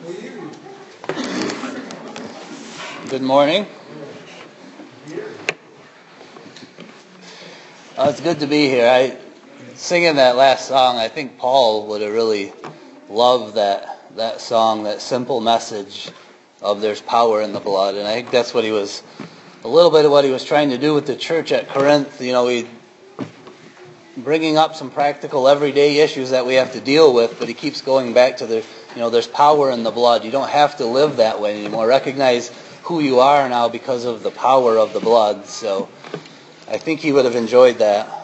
Good morning. It's good to be here. Singing that last song, I think Paul would have really loved that song, that simple message of there's power in the blood. And I think that's what a little bit of what he was trying to do with the church at Corinth. Bringing up some practical everyday issues that we have to deal with, but he keeps going back to there's power in the blood. You don't have to live that way anymore. Recognize who you are now because of the power of the blood. So I think he would have enjoyed that.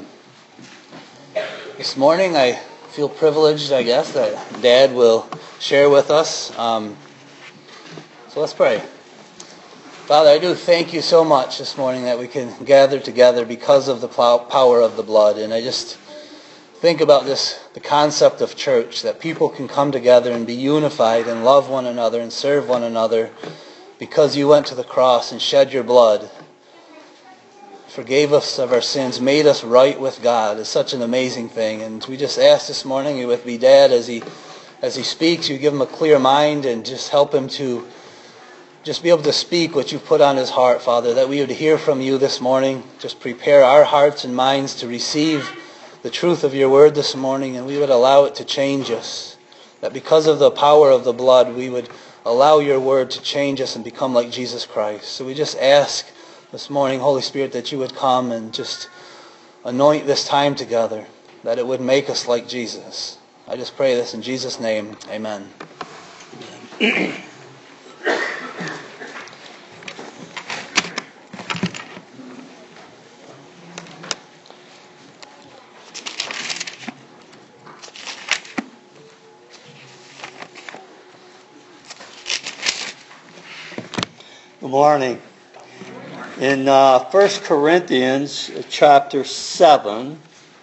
This morning I feel privileged, I guess, that Dad will share with us. So let's pray. Father, I do thank you so much this morning that we can gather together because of the power of the blood. And I just think about the concept of church, that people can come together and be unified and love one another and serve one another because you went to the cross and shed your blood, forgave us of our sins, made us right with God. It's such an amazing thing. And we just ask this morning, you with me, Dad, as he speaks, you give him a clear mind and just help him to just be able to speak what you've put on his heart, Father, that we would hear from you this morning. Just prepare our hearts and minds to receive the truth of your word this morning, and we would allow it to change us. That because of the power of the blood, we would allow your word to change us and become like Jesus Christ. So we just ask this morning, Holy Spirit, that you would come and just anoint this time together, that it would make us like Jesus. I just pray this in Jesus' name. Amen. Good morning. In 1 Corinthians chapter 7,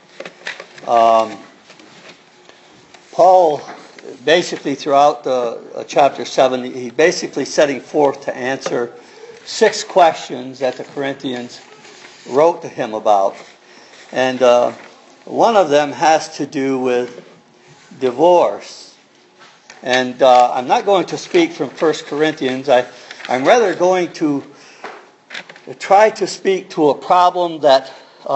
Paul basically throughout the chapter 7, he basically setting forth to answer 6 questions that the Corinthians wrote to him about. And one of them has to do with divorce. And I'm not going to speak from 1 Corinthians. I'm rather going to try to speak to a problem that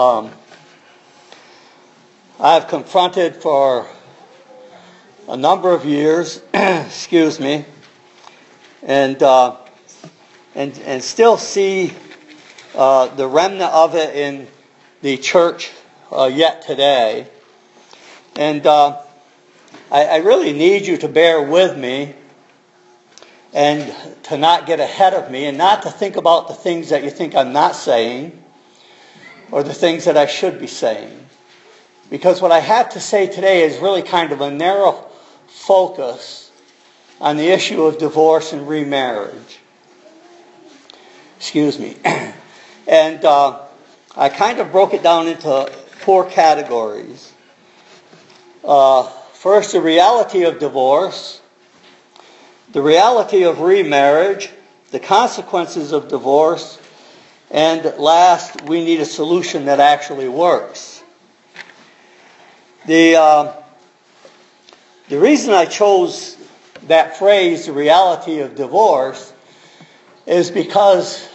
I've confronted for a number of years, excuse me, and still see the remnant of it in the church yet today. And I really need you to bear with me and to not get ahead of me and not to think about the things that you think I'm not saying or the things that I should be saying. Because what I have to say today is really kind of a narrow focus on the issue of divorce and remarriage. Excuse me. And I kind of broke it down into 4 categories. First, the reality of divorce, the reality of remarriage, the consequences of divorce, and last, we need a solution that actually works. The reason I chose that phrase, the reality of divorce, is because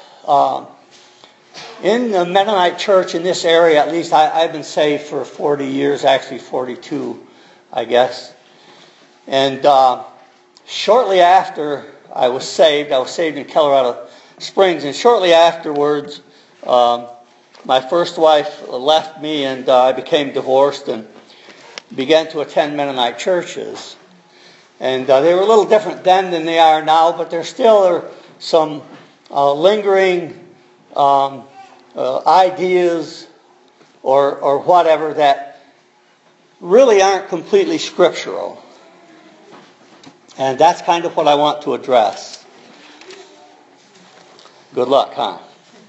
in the Mennonite church in this area, at least I've been saved for 40 years, actually 42, I guess. And shortly after I was saved in Colorado Springs, and shortly afterwards, my first wife left me and I became divorced and began to attend Mennonite churches. And they were a little different then than they are now, but there still are some lingering ideas or whatever that really aren't completely scriptural. And that's kind of what I want to address. Good luck, huh?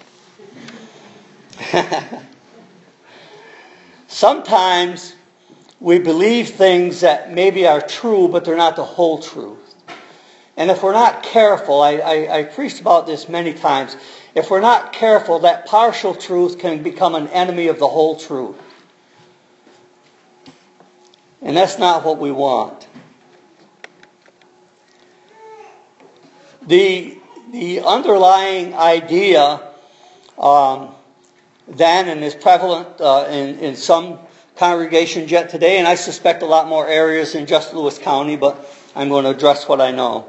Sometimes we believe things that maybe are true, but they're not the whole truth. And if we're not careful, I preached about this many times, if we're not careful, that partial truth can become an enemy of the whole truth. And that's not what we want. The underlying idea then, and is prevalent in some congregations yet today, and I suspect a lot more areas in just Lewis County, but I'm going to address what I know.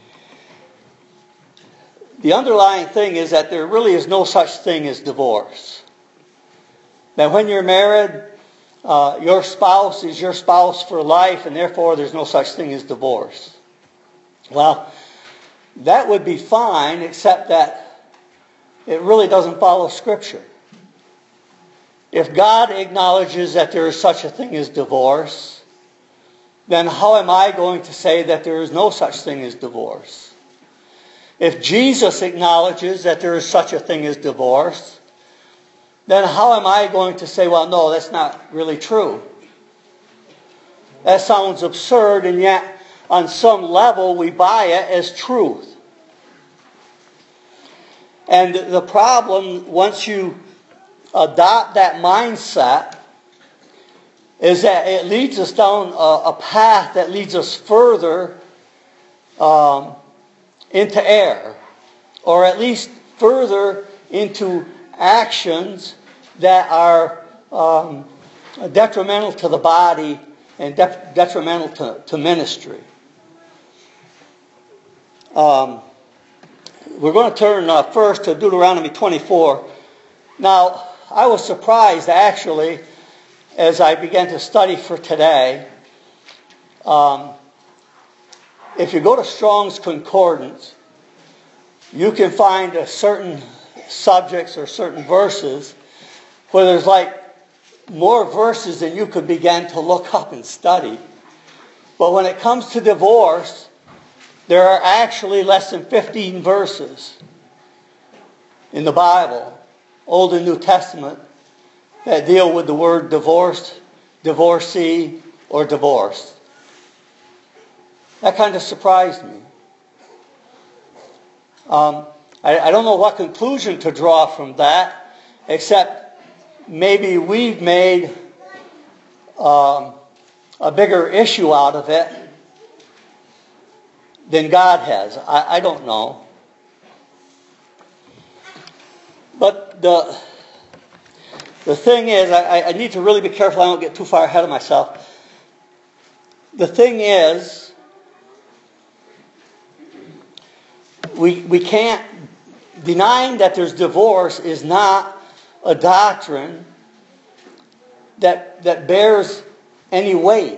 The underlying thing is that there really is no such thing as divorce. That when you're married, your spouse is your spouse for life, and therefore there's no such thing as divorce. Well, that would be fine, except that it really doesn't follow Scripture. If God acknowledges that there is such a thing as divorce, then how am I going to say that there is no such thing as divorce? If Jesus acknowledges that there is such a thing as divorce, then how am I going to say, well, no, that's not really true? That sounds absurd, and yet on some level we buy it as truth. And the problem, once you adopt that mindset, is that it leads us down a path that leads us further into error, or at least further into actions that are detrimental to the body and detrimental to ministry. We're going to turn first to Deuteronomy 24. Now, I was surprised, actually, as I began to study for today. If you go to Strong's Concordance, you can find certain subjects or certain verses where there's like more verses than you could begin to look up and study. But when it comes to divorce, there are actually less than 15 verses in the Bible, Old and New Testament, that deal with the word divorced, divorcee, or divorced. That kind of surprised me. I don't know what conclusion to draw from that, except maybe we've made a bigger issue out of it than God has. I don't know. But the thing is, I need to really be careful I don't get too far ahead of myself. The thing is, we can't, denying that there's divorce is not a doctrine that bears any weight.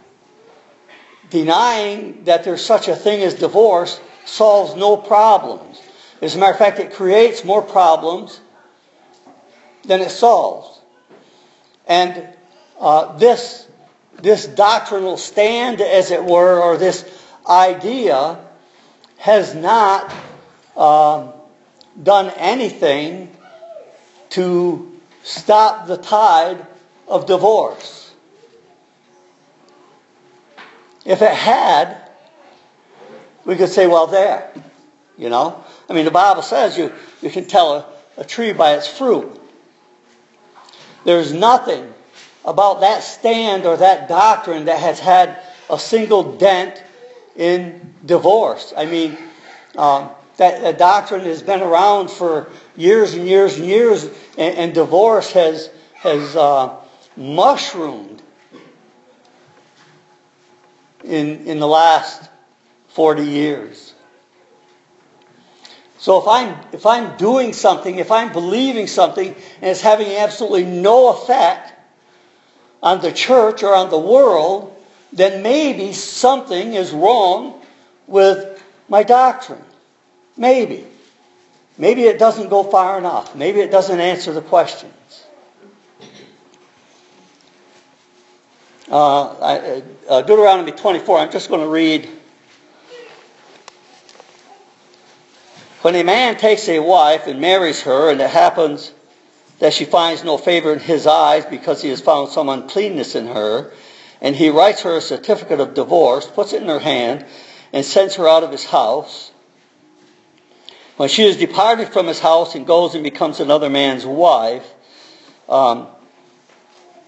Denying that there's such a thing as divorce solves no problems. As a matter of fact, it creates more problems than it solves. And this doctrinal stand, as it were, or this idea, has not done anything to stop the tide of divorce. If it had, we could say, well, there, you know. I mean, the Bible says you can tell a tree by its fruit. There's nothing about that stand or that doctrine that has had a single dent in divorce. I mean, that doctrine has been around for years and years and years, and divorce has mushroomed in the last 40 years. So if I'm doing something, if I'm believing something, and it's having absolutely no effect on the church or on the world, then maybe something is wrong with my doctrine. Maybe. Maybe it doesn't go far enough. Maybe it doesn't answer the questions. Deuteronomy 24, I'm just going to read. When a man takes a wife and marries her, and it happens that she finds no favor in his eyes because he has found some uncleanness in her, and he writes her a certificate of divorce, puts it in her hand, and sends her out of his house. When she is departed from his house and goes and becomes another man's wife,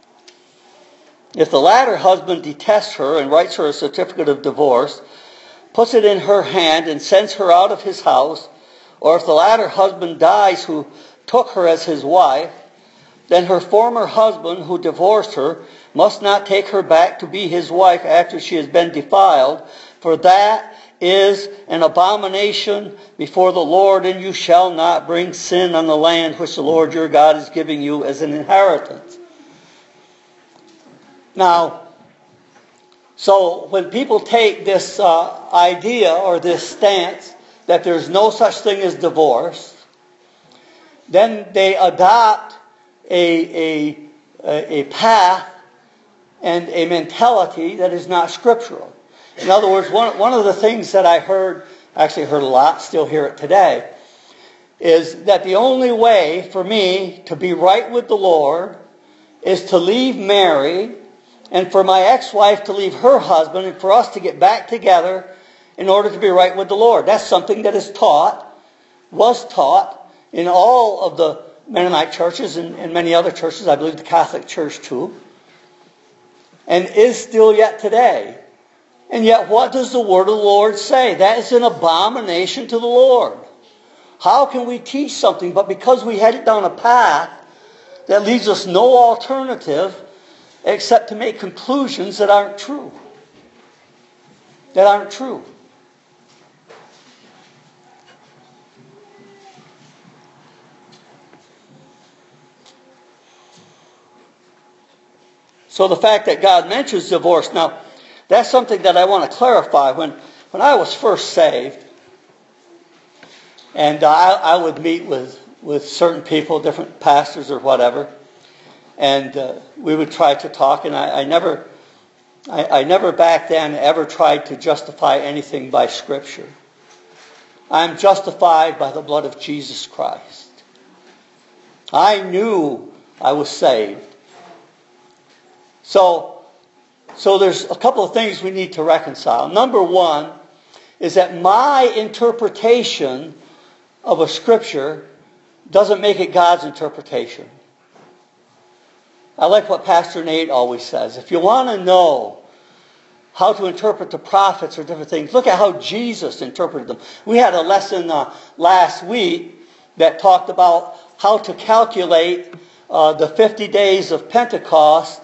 if the latter husband detests her and writes her a certificate of divorce, puts it in her hand and sends her out of his house, or if the latter husband dies who took her as his wife, then her former husband who divorced her must not take her back to be his wife after she has been defiled, for that is an abomination before the Lord, and you shall not bring sin on the land which the Lord your God is giving you as an inheritance. Now, so when people take this idea or this stance that there's no such thing as divorce, then they adopt a path and a mentality that is not scriptural. In other words, one of the things that I heard, actually heard a lot, still hear it today, is that the only way for me to be right with the Lord is to leave Mary, and for my ex-wife to leave her husband, and for us to get back together in order to be right with the Lord. That's something that is taught, was taught in all of the Mennonite churches and many other churches, I believe the Catholic Church too, and is still yet today. And yet what does the word of the Lord say? That is an abomination to the Lord. How can we teach something, but because we headed down a path that leaves us no alternative except to make conclusions that aren't true? That aren't true. So the fact that God mentions divorce, now that's something that I want to clarify. When I was first saved, and I would meet with certain people, different pastors or whatever, and we would try to talk, and I never back then ever tried to justify anything by Scripture. I'm justified by the blood of Jesus Christ. I knew I was saved. So there's a couple of things we need to reconcile. Number one is that my interpretation of a Scripture doesn't make it God's interpretation. I like what Pastor Nate always says. If you want to know how to interpret the prophets or different things, look at how Jesus interpreted them. We had a lesson last week that talked about how to calculate the 50 days of Pentecost,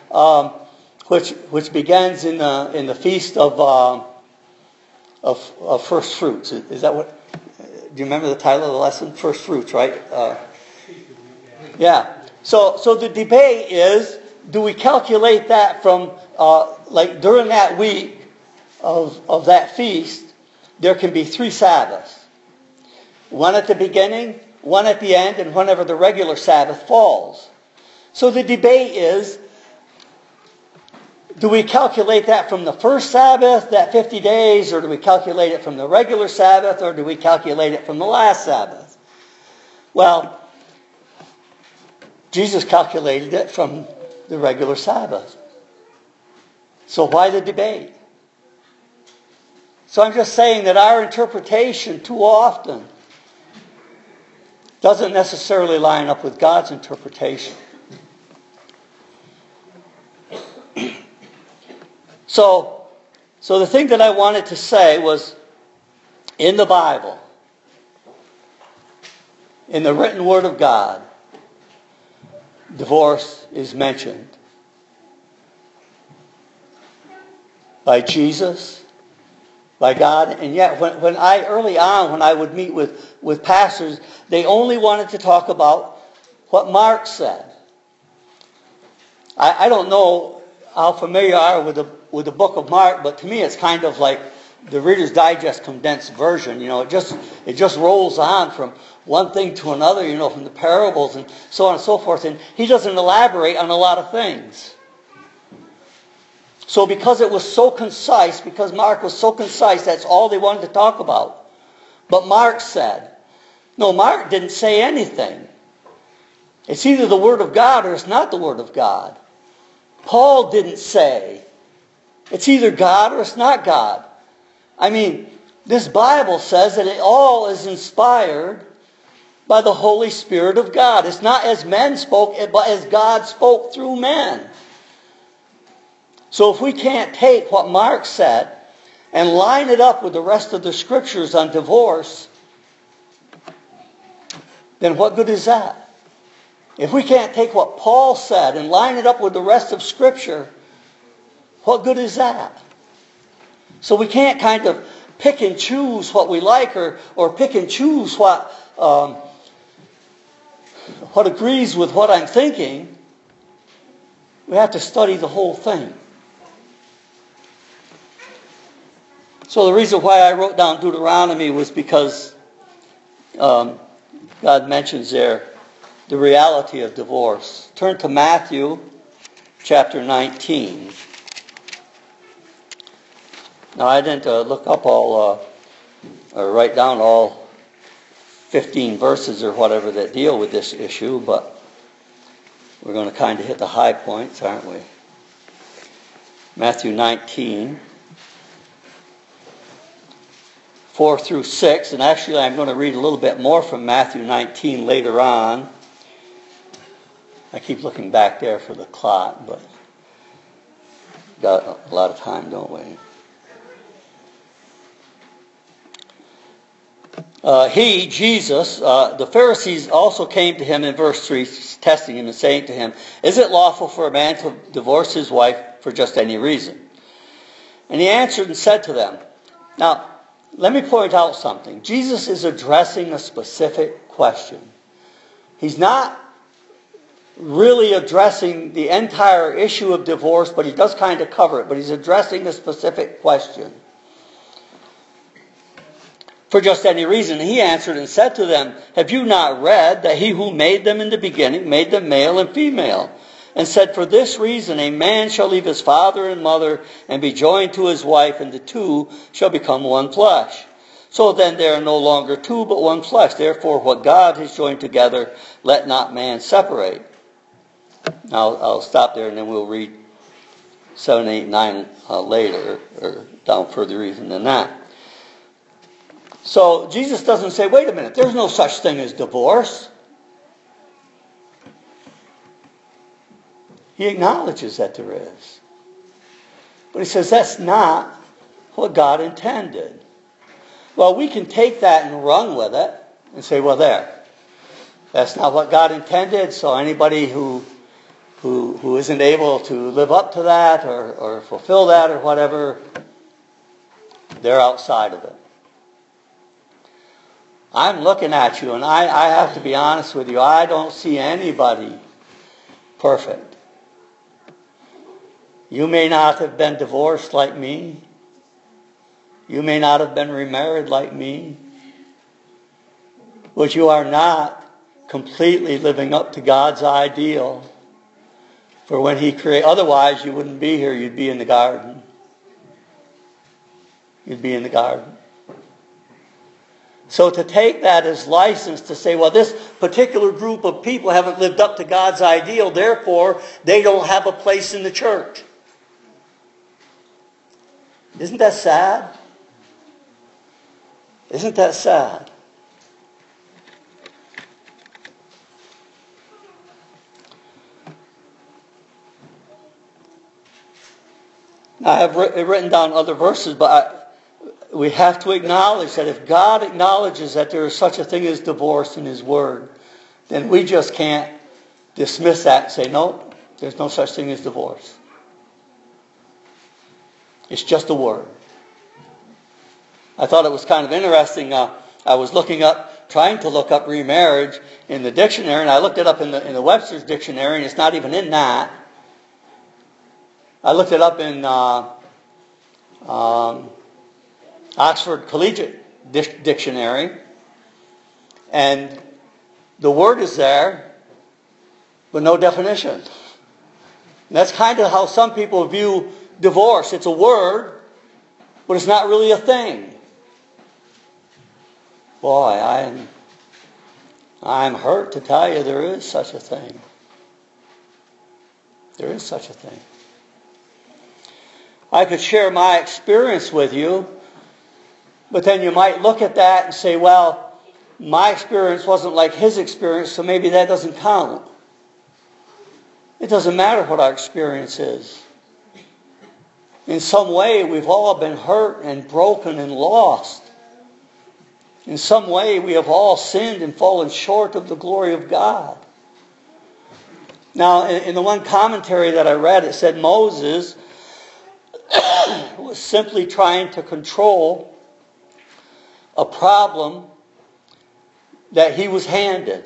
which begins in the feast of first fruits. Is that what? Do you remember the title of the lesson? First fruits, right? Yeah. So the debate is: do we calculate that from like during that week of that feast? There can be 3 Sabbaths: one at the beginning, one at the end, and whenever the regular Sabbath falls. So the debate is: do we calculate that from the first Sabbath, that 50 days, or do we calculate it from the regular Sabbath, or do we calculate it from the last Sabbath? Well, Jesus calculated it from the regular Sabbath. So why the debate? So I'm just saying that our interpretation too often doesn't necessarily line up with God's interpretation. So the thing that I wanted to say was, in the Bible, in the written Word of God, divorce is mentioned by Jesus, by God, and yet when I would meet with pastors, they only wanted to talk about what Mark said. I don't know how familiar you are with the book of Mark, but to me it's kind of like the Reader's Digest condensed version. You know, it just rolls on from one thing to another, you know, from the parables and so on and so forth, and he doesn't elaborate on a lot of things. So because it was so concise, because Mark was so concise, that's all they wanted to talk about. But Mark said, no, Mark didn't say anything. It's either the Word of God or it's not the Word of God. Paul didn't say, it's either God or it's not God. I mean, this Bible says that it all is inspired by the Holy Spirit of God. It's not as men spoke, but as God spoke through men. So if we can't take what Mark said and line it up with the rest of the scriptures on divorce, then what good is that? If we can't take what Paul said and line it up with the rest of Scripture, what good is that? So we can't kind of pick and choose what we like or pick and choose what agrees with what I'm thinking. We have to study the whole thing. So the reason why I wrote down Deuteronomy was because God mentions there the reality of divorce. Turn to Matthew chapter 19. Now I didn't look up all, or write down all 15 verses or whatever that deal with this issue, but we're going to kind of hit the high points, aren't we? Matthew 19, 4 through 6, and actually I'm going to read a little bit more from Matthew 19 later on. I keep looking back there for the clock, but got a lot of time, don't we? He, Jesus, the Pharisees also came to him in verse 3, testing him and saying to him, "Is it lawful for a man to divorce his wife for just any reason?" And he answered and said to them, now, let me point out something. Jesus is addressing a specific question. He's not really addressing the entire issue of divorce, but he does kind of cover it. But he's addressing a specific question. For just any reason, he answered and said to them, "Have you not read that he who made them in the beginning made them male and female? And said, for this reason a man shall leave his father and mother and be joined to his wife, and the two shall become one flesh. So then they are no longer two, but one flesh. Therefore what God has joined together, let not man separate." Now I'll stop there and then we'll read 7, 8, 9 later, or down further even than that. So Jesus doesn't say, wait a minute, there's no such thing as divorce. He acknowledges that there is. But he says that's not what God intended. Well, we can take that and run with it and say, well, that's not what God intended, so anybody who isn't able to live up to that or fulfill that or whatever, they're outside of it. I'm looking at you, and I have to be honest with you, I don't see anybody perfect. You may not have been divorced like me. You may not have been remarried like me. But you are not completely living up to God's ideal for when He created. Otherwise, you wouldn't be here. You'd be in the garden. You'd be in the garden. So to take that as license to say, well, this particular group of people haven't lived up to God's ideal, therefore they don't have a place in the church. Isn't that sad? Isn't that sad? I have written down other verses, but we have to acknowledge that if God acknowledges that there is such a thing as divorce in His Word, then we just can't dismiss that and say, no, there's no such thing as divorce. It's just a word. I thought it was kind of interesting. I was trying to look up remarriage in the dictionary, and I looked it up in the Webster's dictionary, and it's not even in that. I looked it up in Oxford Collegiate Dictionary, and the word is there, but no definition. And that's kind of how some people view divorce. It's a word, but it's not really a thing. Boy, I'm hurt to tell you there is such a thing. There is such a thing. I could share my experience with you, but then you might look at that and say, well, my experience wasn't like his experience, so maybe that doesn't count. It doesn't matter what our experience is. In some way, we've all been hurt and broken and lost. In some way, we have all sinned and fallen short of the glory of God. Now, in the one commentary that I read, it said Moses was simply trying to control a problem that he was handed.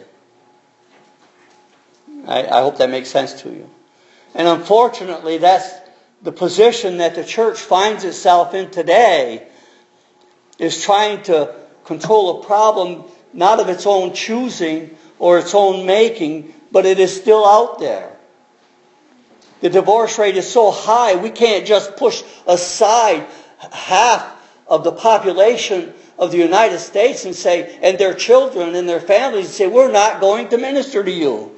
I hope that makes sense to you. And unfortunately, that's the position that the church finds itself in today, is trying to control a problem not of its own choosing or its own making, but it is still out there. The divorce rate is so high, we can't just push aside half of the population of the United States and say, and their children and their families, and say, we're not going to minister to you.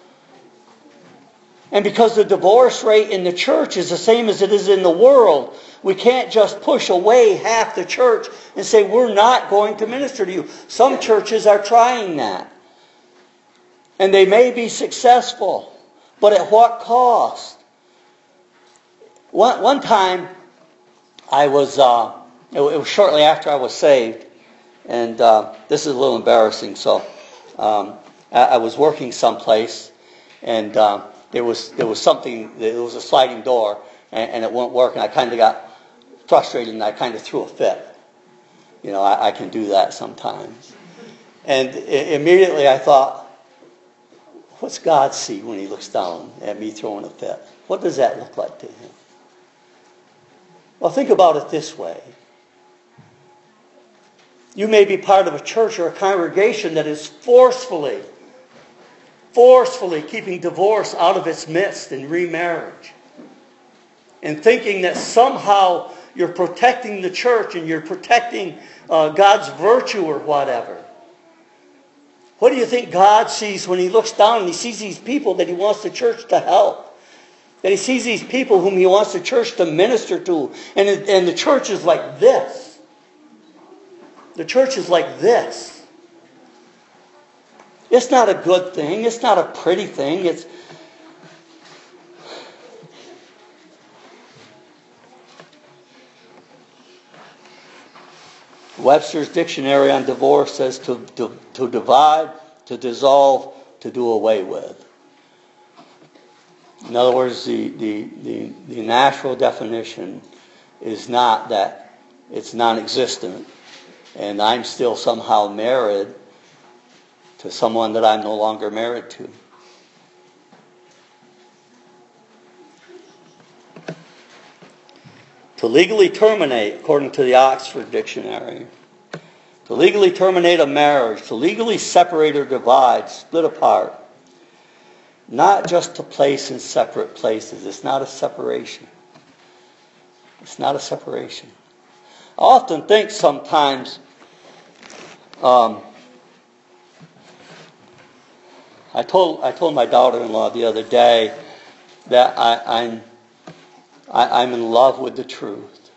And because the divorce rate in the church is the same as it is in the world, we can't just push away half the church and say, we're not going to minister to you. Some churches are trying that. And they may be successful. But at what cost? One time, it was shortly after I was saved. And this is a little embarrassing. So I was working someplace, and there was something, there was a sliding door, and it wouldn't work, and I kind of got frustrated, and I kind of threw a fit. You know, I can do that sometimes. And immediately I thought, what's God see when He looks down at me throwing a fit? What does that look like to Him? Well, think about it this way. You may be part of a church or a congregation that is forcefully keeping divorce out of its midst and remarriage. And thinking that somehow you're protecting the church and you're protecting God's virtue or whatever. What do you think God sees when He looks down and He sees these people that He wants the church to help? That He sees these people whom He wants the church to minister to. And the church is like this. The church is like this. It's not a good thing. It's not a pretty thing. It's Webster's Dictionary on divorce says to divide, to dissolve, to do away with. In other words, the natural definition is not that it's non-existent and I'm still somehow married to someone that I'm no longer married to. To legally terminate, according to the Oxford Dictionary, to legally terminate a marriage, to legally separate or divide, split apart, not just to place in separate places. It's not a separation. It's not a separation. I often think sometimes, I told my daughter-in-law the other day that I'm in love with the truth.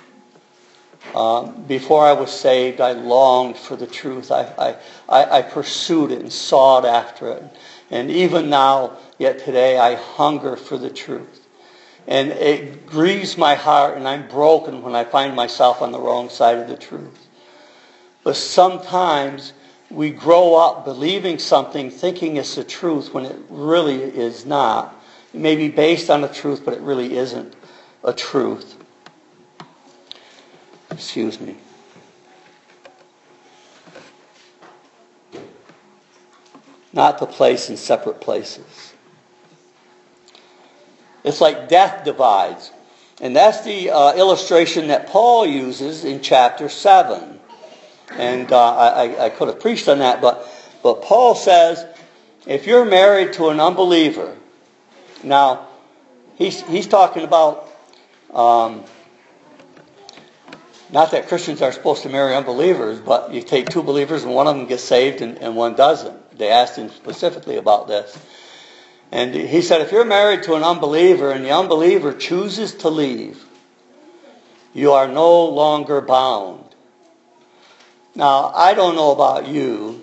Before I was saved, I longed for the truth. I pursued it and sought after it. And even now, yet today, I hunger for the truth. And it grieves my heart, and I'm broken when I find myself on the wrong side of the truth. But sometimes we grow up believing something, thinking it's the truth, when it really is not. It may be based on the truth, but it really isn't a truth. Excuse me. Not to place in separate places. It's like death divides. And that's the illustration that Paul uses in chapter 7. And I could have preached on that, but Paul says, if you're married to an unbeliever, now he's talking about not that Christians are supposed to marry unbelievers, but you take two believers and one of them gets saved and one doesn't. They asked him specifically about this. And he said, if you're married to an unbeliever and the unbeliever chooses to leave, you are no longer bound. Now, I don't know about you,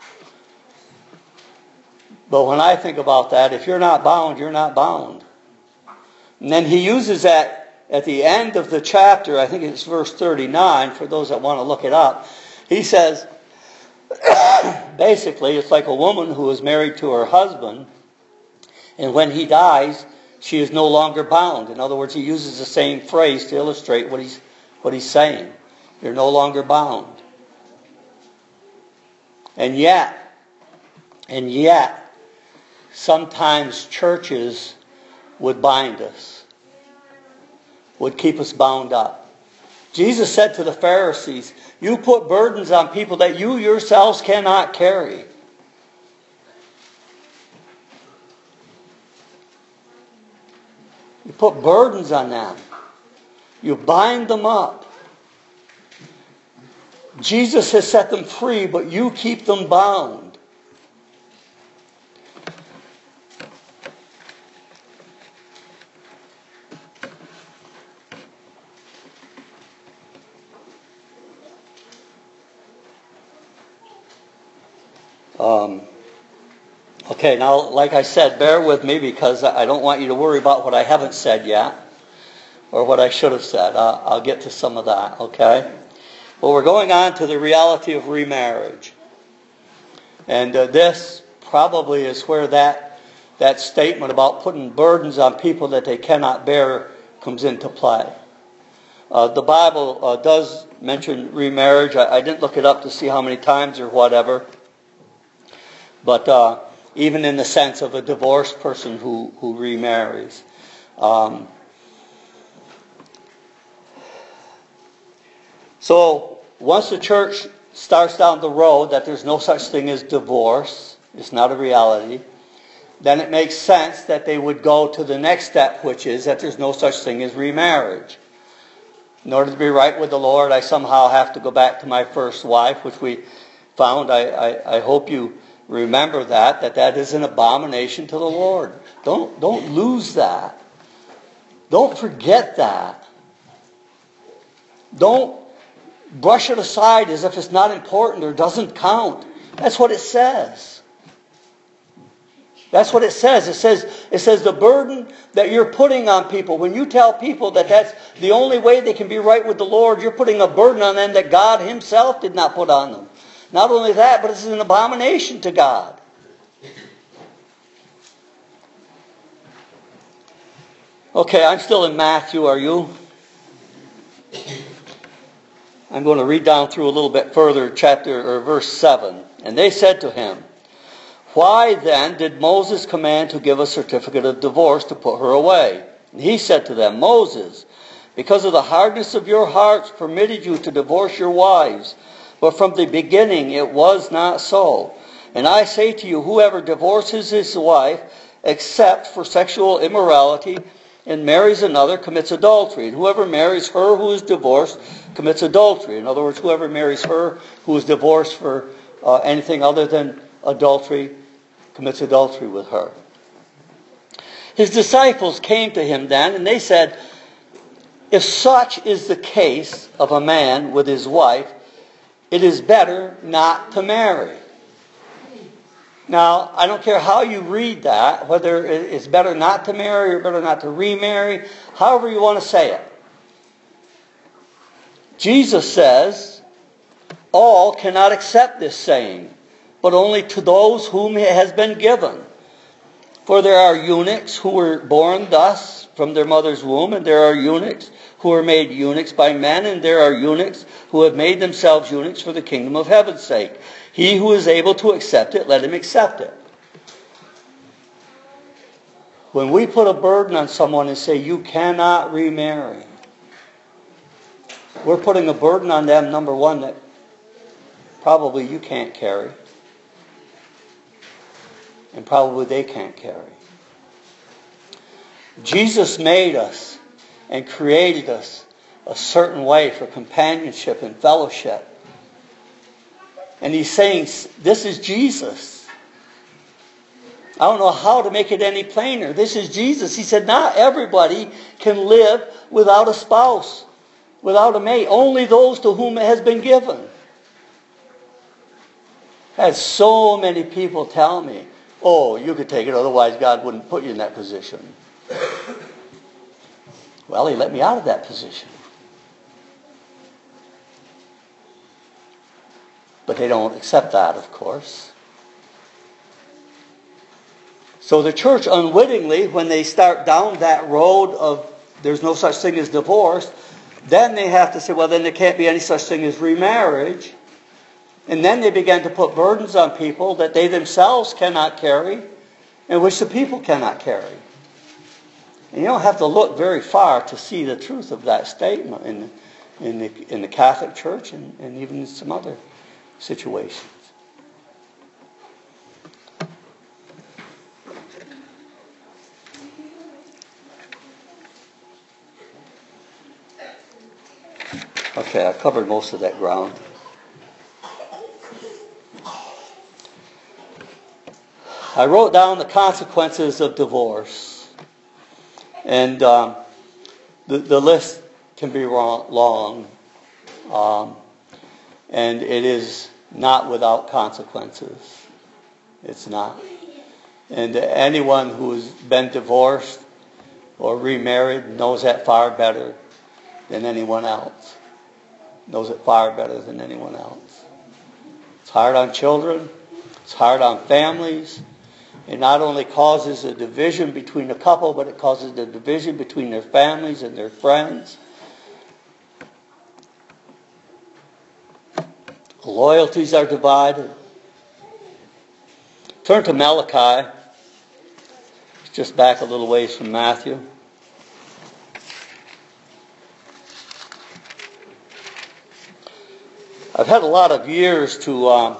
but when I think about that, if you're not bound, you're not bound. And then he uses that at the end of the chapter, I think it's verse 39, for those that want to look it up, he says, basically, it's like a woman who is married to her husband, and when he dies, she is no longer bound. In other words, he uses the same phrase to illustrate what he's saying. You're no longer bound. And yet, sometimes churches would bind us, would keep us bound up. Jesus said to the Pharisees, you put burdens on people that you yourselves cannot carry. You put burdens on them. You bind them up. Jesus has set them free, but you keep them bound. Okay, now, like I said, bear with me because I don't want you to worry about what I haven't said yet or what I should have said. I'll get to some of that, okay? Well, we're going on to the reality of remarriage. And this probably is where that statement about putting burdens on people that they cannot bear comes into play. The Bible does mention remarriage. I didn't look it up to see how many times or whatever. But even in the sense of a divorced person who remarries. So once the church starts down the road that there's no such thing as divorce, it's not a reality, then it makes sense that they would go to the next step, which is that there's no such thing as remarriage. In order to be right with the Lord, I somehow have to go back to my first wife, which we found. I hope you remember that is an abomination to the Lord. Don't lose that. Don't forget that. Don't brush it aside as if it's not important or doesn't count. That's what it says. That's what it says. It says the burden that you're putting on people. When you tell people that that's the only way they can be right with the Lord, you're putting a burden on them that God Himself did not put on them. Not only that, but it's an abomination to God. Okay, I'm still in Matthew, are you? I'm going to read down through a little bit further, verse 7. And they said to him, why then did Moses command to give a certificate of divorce to put her away? And he said to them, Moses, because of the hardness of your hearts, permitted you to divorce your wives. But from the beginning it was not so. And I say to you, whoever divorces his wife, except for sexual immorality, and marries another, commits adultery. And whoever marries her who is divorced, commits adultery. In other words, whoever marries her who is divorced for anything other than adultery, commits adultery with her. His disciples came to him then, and they said, if such is the case of a man with his wife, it is better not to marry. Now, I don't care how you read that, whether it's better not to marry or better not to remarry, however you want to say it. Jesus says, all cannot accept this saying, but only to those whom it has been given. For there are eunuchs who were born thus from their mother's womb, and there are eunuchs who are made eunuchs by men, and there are eunuchs who have made themselves eunuchs for the kingdom of heaven's sake. He who is able to accept it, let him accept it. When we put a burden on someone and say, you cannot remarry, we're putting a burden on them, number one, that probably you can't carry. And probably they can't carry. Jesus made us and created us a certain way for companionship and fellowship. And He's saying, this is Jesus. I don't know how to make it any plainer. This is Jesus. He said, not everybody can live without a spouse, without a mate. Only those to whom it has been given. I had so many people tell me, oh, you could take it, otherwise God wouldn't put you in that position. Well, he let me out of that position. But they don't accept that, of course. So the church unwittingly, when they start down that road of there's no such thing as divorce, then they have to say, well, then there can't be any such thing as remarriage. And then they begin to put burdens on people that they themselves cannot carry and which the people cannot carry. And you don't have to look very far to see the truth of that statement in the Catholic Church and even in some other situations. Okay, I covered most of that ground. I wrote down the consequences of divorce. And the list can be long. And it is not without consequences. It's not. And anyone who's been divorced or remarried knows that far better than anyone else. Knows it far better than anyone else. It's hard on children. It's hard on families. It not only causes a division between a couple, but it causes a division between their families and their friends. Loyalties are divided. Turn to Malachi. It's just back a little ways from Matthew. I've had a lot of years to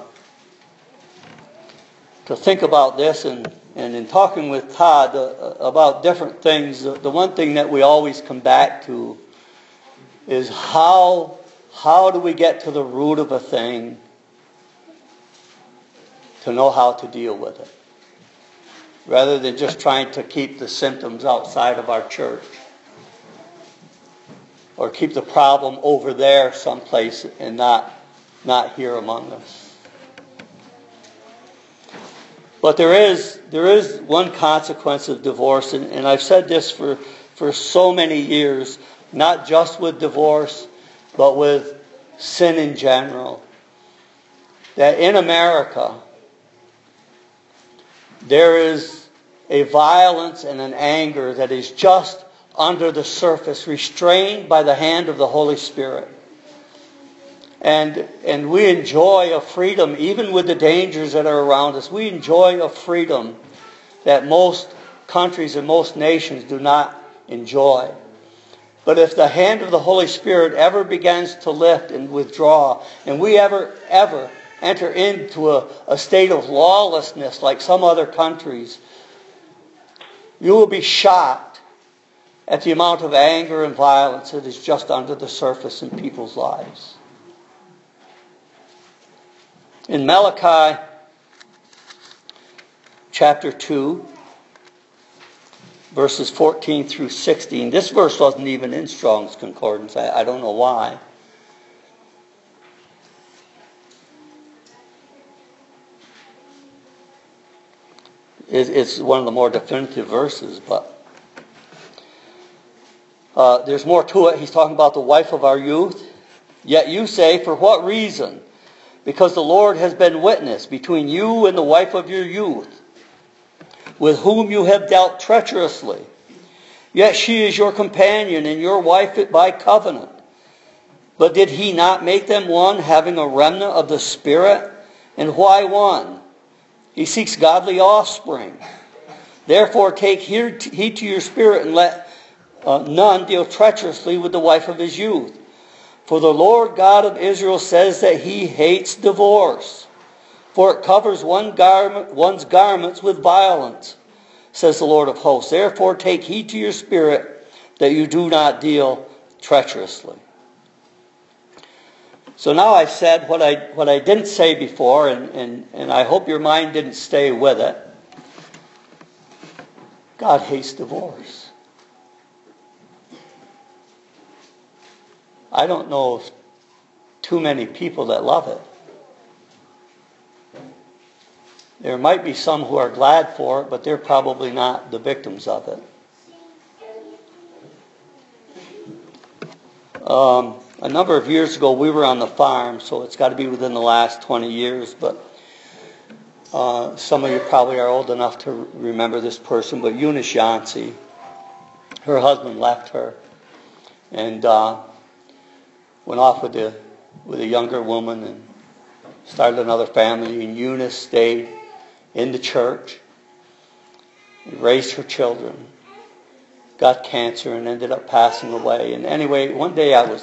think about this, and in talking with Todd about different things, the one thing that we always come back to is how do we get to the root of a thing to know how to deal with it, rather than just trying to keep the symptoms outside of our church or keep the problem over there someplace and not here among us. But there is one consequence of divorce, and I've said this for so many years, not just with divorce, but with sin in general. That in America, there is a violence and an anger that is just under the surface, restrained by the hand of the Holy Spirit. And we enjoy a freedom, even with the dangers that are around us. We enjoy a freedom that most countries and most nations do not enjoy. But if the hand of the Holy Spirit ever begins to lift and withdraw, and we ever enter into a state of lawlessness like some other countries, you will be shocked at the amount of anger and violence that is just under the surface in people's lives. In Malachi chapter 2, verses 14 through 16, this verse wasn't even in Strong's Concordance. I don't know why. It's one of the more definitive verses, but there's more to it. He's talking about the wife of our youth. Yet you say, for what reason? Because the Lord has been witness between you and the wife of your youth, with whom you have dealt treacherously. Yet she is your companion and your wife by covenant. But did he not make them one, having a remnant of the Spirit? And why one? He seeks godly offspring. Therefore take heed to your spirit, and let none deal treacherously with the wife of his youth. For the Lord God of Israel says that he hates divorce, for it covers one's garments with violence, says the Lord of hosts. Therefore take heed to your spirit, that you do not deal treacherously. So now I've said what I didn't say before, and I hope your mind didn't stay with it. God hates divorce. I don't know of too many people that love it. There might be some who are glad for it, but they're probably not the victims of it. A number of years ago, we were on the farm, so it's got to be within the last 20 years, but some of you probably are old enough to remember this person, but Eunice Yancey, her husband left her and went off with a younger woman and started another family, and Eunice stayed in the church, raised her children, got cancer, and ended up passing away. And anyway, one day I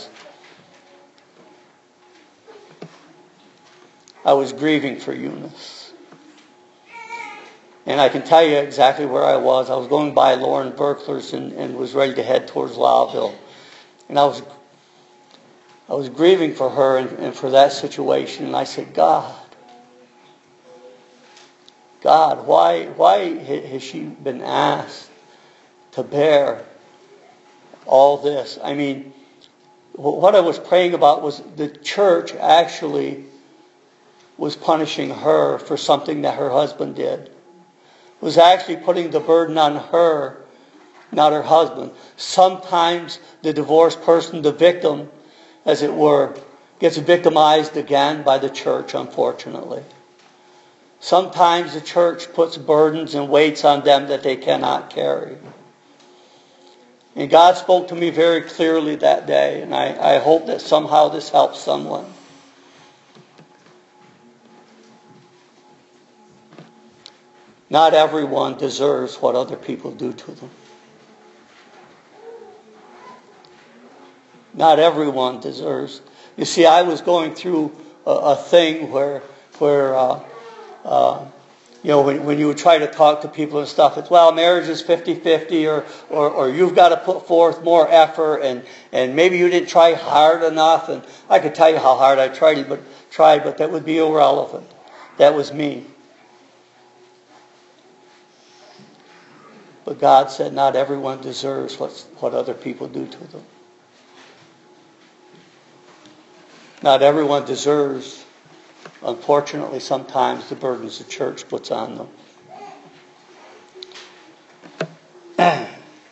was grieving for Eunice. And I can tell you exactly where I was. I was going by Lauren Berkler's and was ready to head towards Lowville. And I was grieving for her and for that situation. And I said, God, why has she been asked to bear all this? I mean, what I was praying about was the church actually was punishing her for something that her husband did. Was actually putting the burden on her, not her husband. Sometimes the divorced person, the victim, as it were, gets victimized again by the church, unfortunately. Sometimes the church puts burdens and weights on them that they cannot carry. And God spoke to me very clearly that day, and I hope that somehow this helps someone. Not everyone deserves what other people do to them. Not everyone deserves. You see, I was going through a thing where when you would try to talk to people and stuff, it's, well, marriage is 50-50, or you've got to put forth more effort, and maybe you didn't try hard enough. And I could tell you how hard I tried, but that would be irrelevant. That was me. But God said not everyone deserves what other people do to them. Not everyone deserves, unfortunately, sometimes the burdens the church puts on them.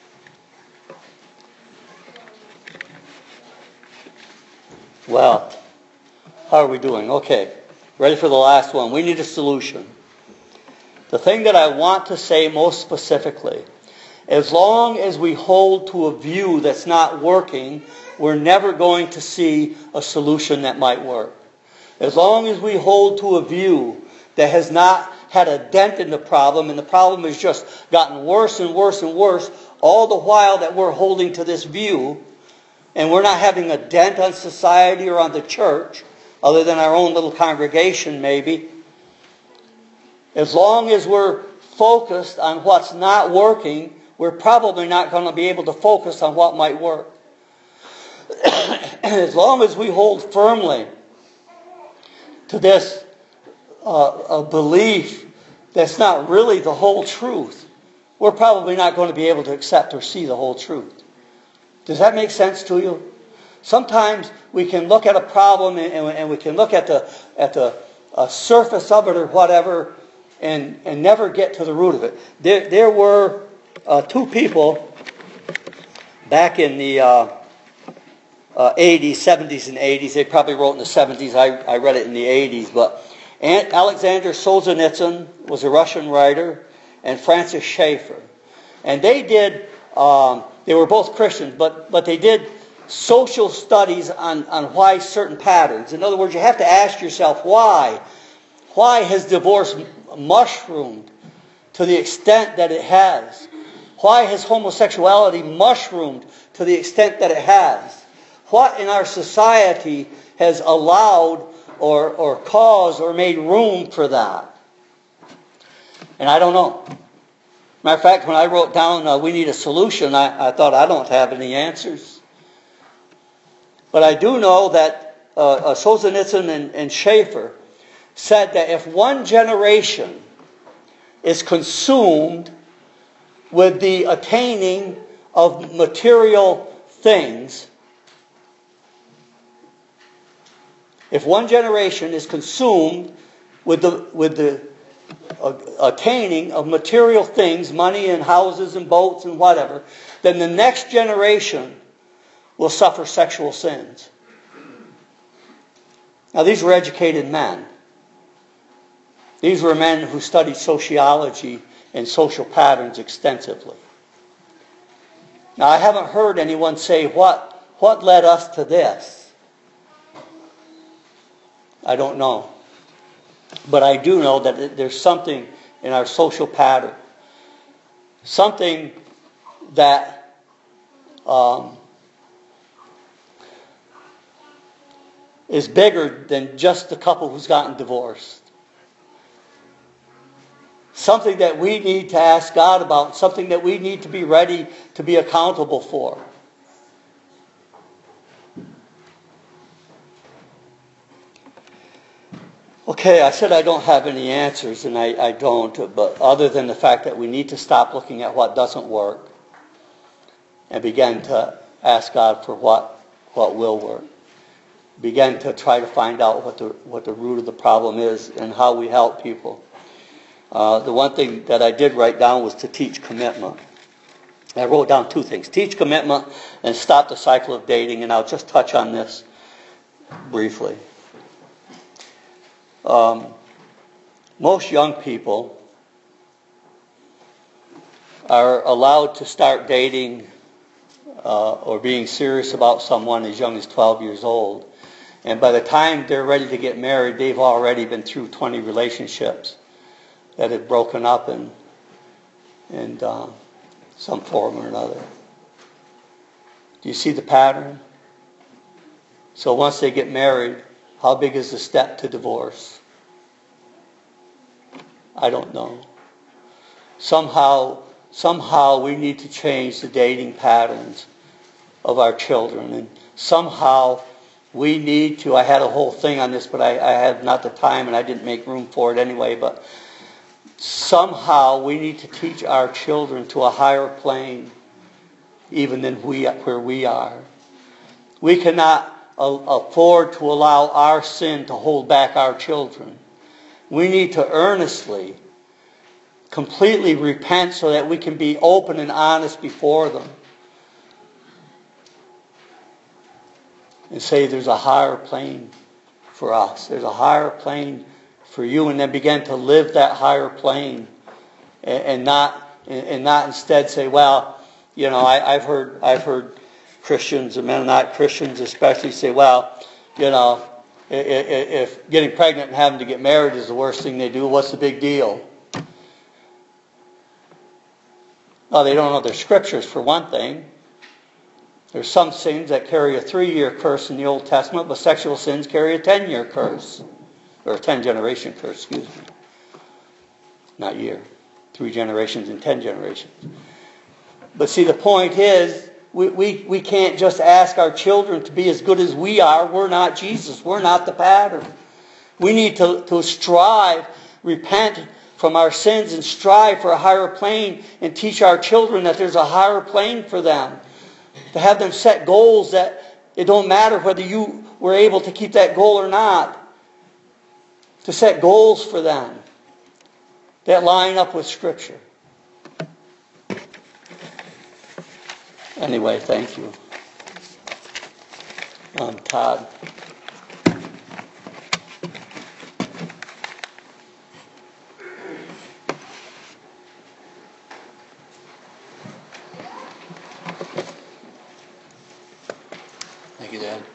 Well, how are we doing? Okay, ready for the last one. We need a solution. The thing that I want to say most specifically, as long as we hold to a view that's not working, we're never going to see a solution that might work. As long as we hold to a view that has not had a dent in the problem, and the problem has just gotten worse and worse and worse, all the while that we're holding to this view, and we're not having a dent on society or on the church, other than our own little congregation maybe, as long as we're focused on what's not working, we're probably not going to be able to focus on what might work. As long as we hold firmly to this a belief that's not really the whole truth, we're probably not going to be able to accept or see the whole truth. Does that make sense to you? Sometimes we can look at a problem and we can look at the surface of it or whatever, and never get to the root of it. There were two people back in the 80s, 70s and 80s. They probably wrote in the 70s. I read it in the 80s. But Alexander Solzhenitsyn was a Russian writer, and Francis Schaeffer. And they did, they were both Christians, but they did social studies on why certain patterns. In other words, you have to ask yourself why. Why has divorce mushroomed to the extent that it has? Why has homosexuality mushroomed to the extent that it has? What in our society has allowed or caused or made room for that? And I don't know. Matter of fact, when I wrote down we need a solution, I thought I don't have any answers. But I do know that Solzhenitsyn and Schaeffer said that if one generation is consumed with the attaining of material things, if one generation is consumed with the attaining of material things, money and houses and boats and whatever, then the next generation will suffer sexual sins. Now, these were educated men. These were men who studied sociology and social patterns extensively. Now, I haven't heard anyone say what led us to this. I don't know. But I do know that there's something in our social pattern, something that is bigger than just the couple who's gotten divorced. Something that we need to ask God about, something that we need to be ready to be accountable for. Okay, I said I don't have any answers, and I don't, but other than the fact that we need to stop looking at what doesn't work and begin to ask God for what will work. Begin to try to find out what the root of the problem is and how we help people. The one thing that I did write down was to teach commitment. I wrote down two things: teach commitment and stop the cycle of dating. And I'll just touch on this briefly. Most young people are allowed to start dating or being serious about someone as young as 12 years old. And by the time they're ready to get married, they've already been through 20 relationships that have broken up in some form or another. Do you see the pattern? So once they get married, how big is the step to divorce? I don't know. Somehow we need to change the dating patterns of our children. And somehow we need to, I had a whole thing on this, but I had not the time and I didn't make room for it anyway, but somehow we need to teach our children to a higher plane even than where we are. We cannot afford to allow our sin to hold back our children. We need to earnestly, completely repent so that we can be open and honest before them. And say there's a higher plane for us. There's a higher plane for you, and then begin to live that higher plane, and not instead say, well, you know, I've heard Christians and men not Christians especially say, well, you know, if getting pregnant and having to get married is the worst thing they do, what's the big deal? Well, they don't know their scriptures for one thing. There's some sins that carry a 3-year curse in the Old Testament, but sexual sins carry a 10-year curse. Or a 10-generation curse, excuse me. Not year. 3 generations and 10 generations. But see, the point is, we can't just ask our children to be as good as we are. We're not Jesus. We're not the pattern. We need to strive, repent from our sins and strive for a higher plane and teach our children that there's a higher plane for them. To have them set goals that it don't matter whether you were able to keep that goal or not. To set goals for them that line up with Scripture. Anyway, thank you. I'm Todd. Thank you, Dad.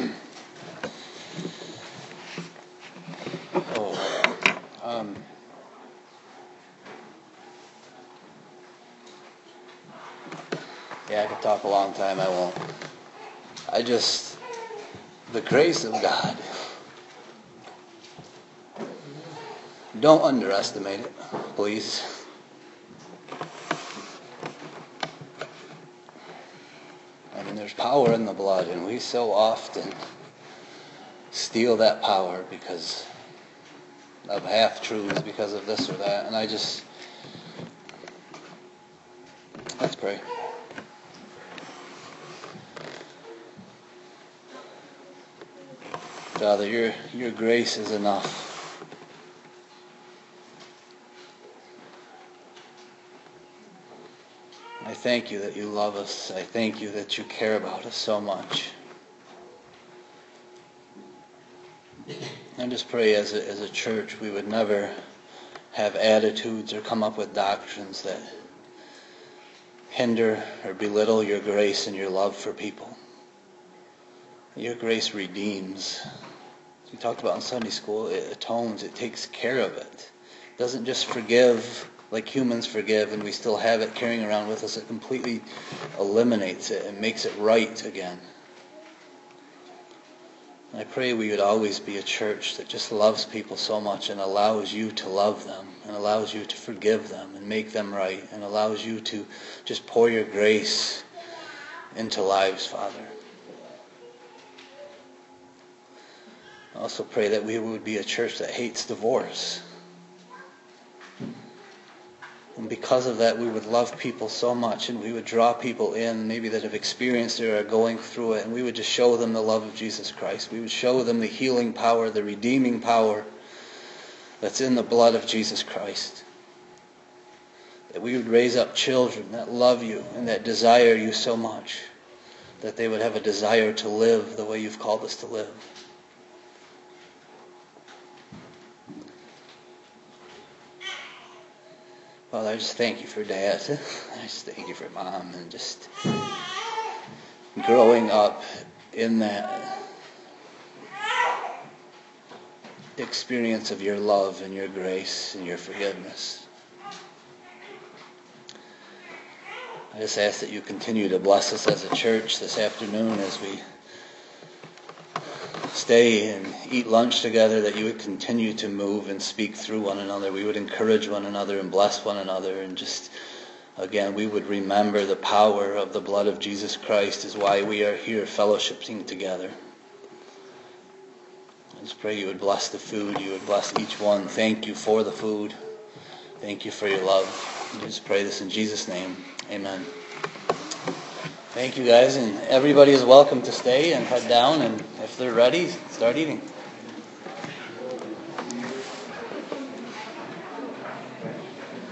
Yeah, I could talk a long time. I won't. The grace of God. Don't underestimate it, please. I mean, there's power in the blood, and we so often steal that power because of half-truths, because of this or that. And let's pray. Father, your grace is enough. I thank you that you love us. I thank you that you care about us so much. I just pray as a church we would never have attitudes or come up with doctrines that hinder or belittle your grace and your love for people. Your grace redeems. As we talked about in Sunday school, it atones, it takes care of it. It doesn't just forgive like humans forgive and we still have it carrying around with us. It completely eliminates it and makes it right again. I pray we would always be a church that just loves people so much and allows you to love them and allows you to forgive them and make them right and allows you to just pour your grace into lives, Father. I also pray that we would be a church that hates divorce. And because of that, we would love people so much and we would draw people in, maybe that have experienced it or are going through it, and we would just show them the love of Jesus Christ. We would show them the healing power, the redeeming power that's in the blood of Jesus Christ. That we would raise up children that love you and that desire you so much, that they would have a desire to live the way you've called us to live. Father, I just thank you for Dad. I just thank you for Mom and just growing up in that experience of your love and your grace and your forgiveness. I just ask that you continue to bless us as a church this afternoon as we stay and eat lunch together, that you would continue to move and speak through one another. We would encourage one another and bless one another, and just, again, we would remember the power of the blood of Jesus Christ is why we are here fellowshipping together. I just pray you would bless the food, you would bless each one. Thank you for the food. Thank you for your love. I just pray this in Jesus' name. Amen. Thank you guys, and everybody is welcome to stay and head down, and if they're ready, start eating.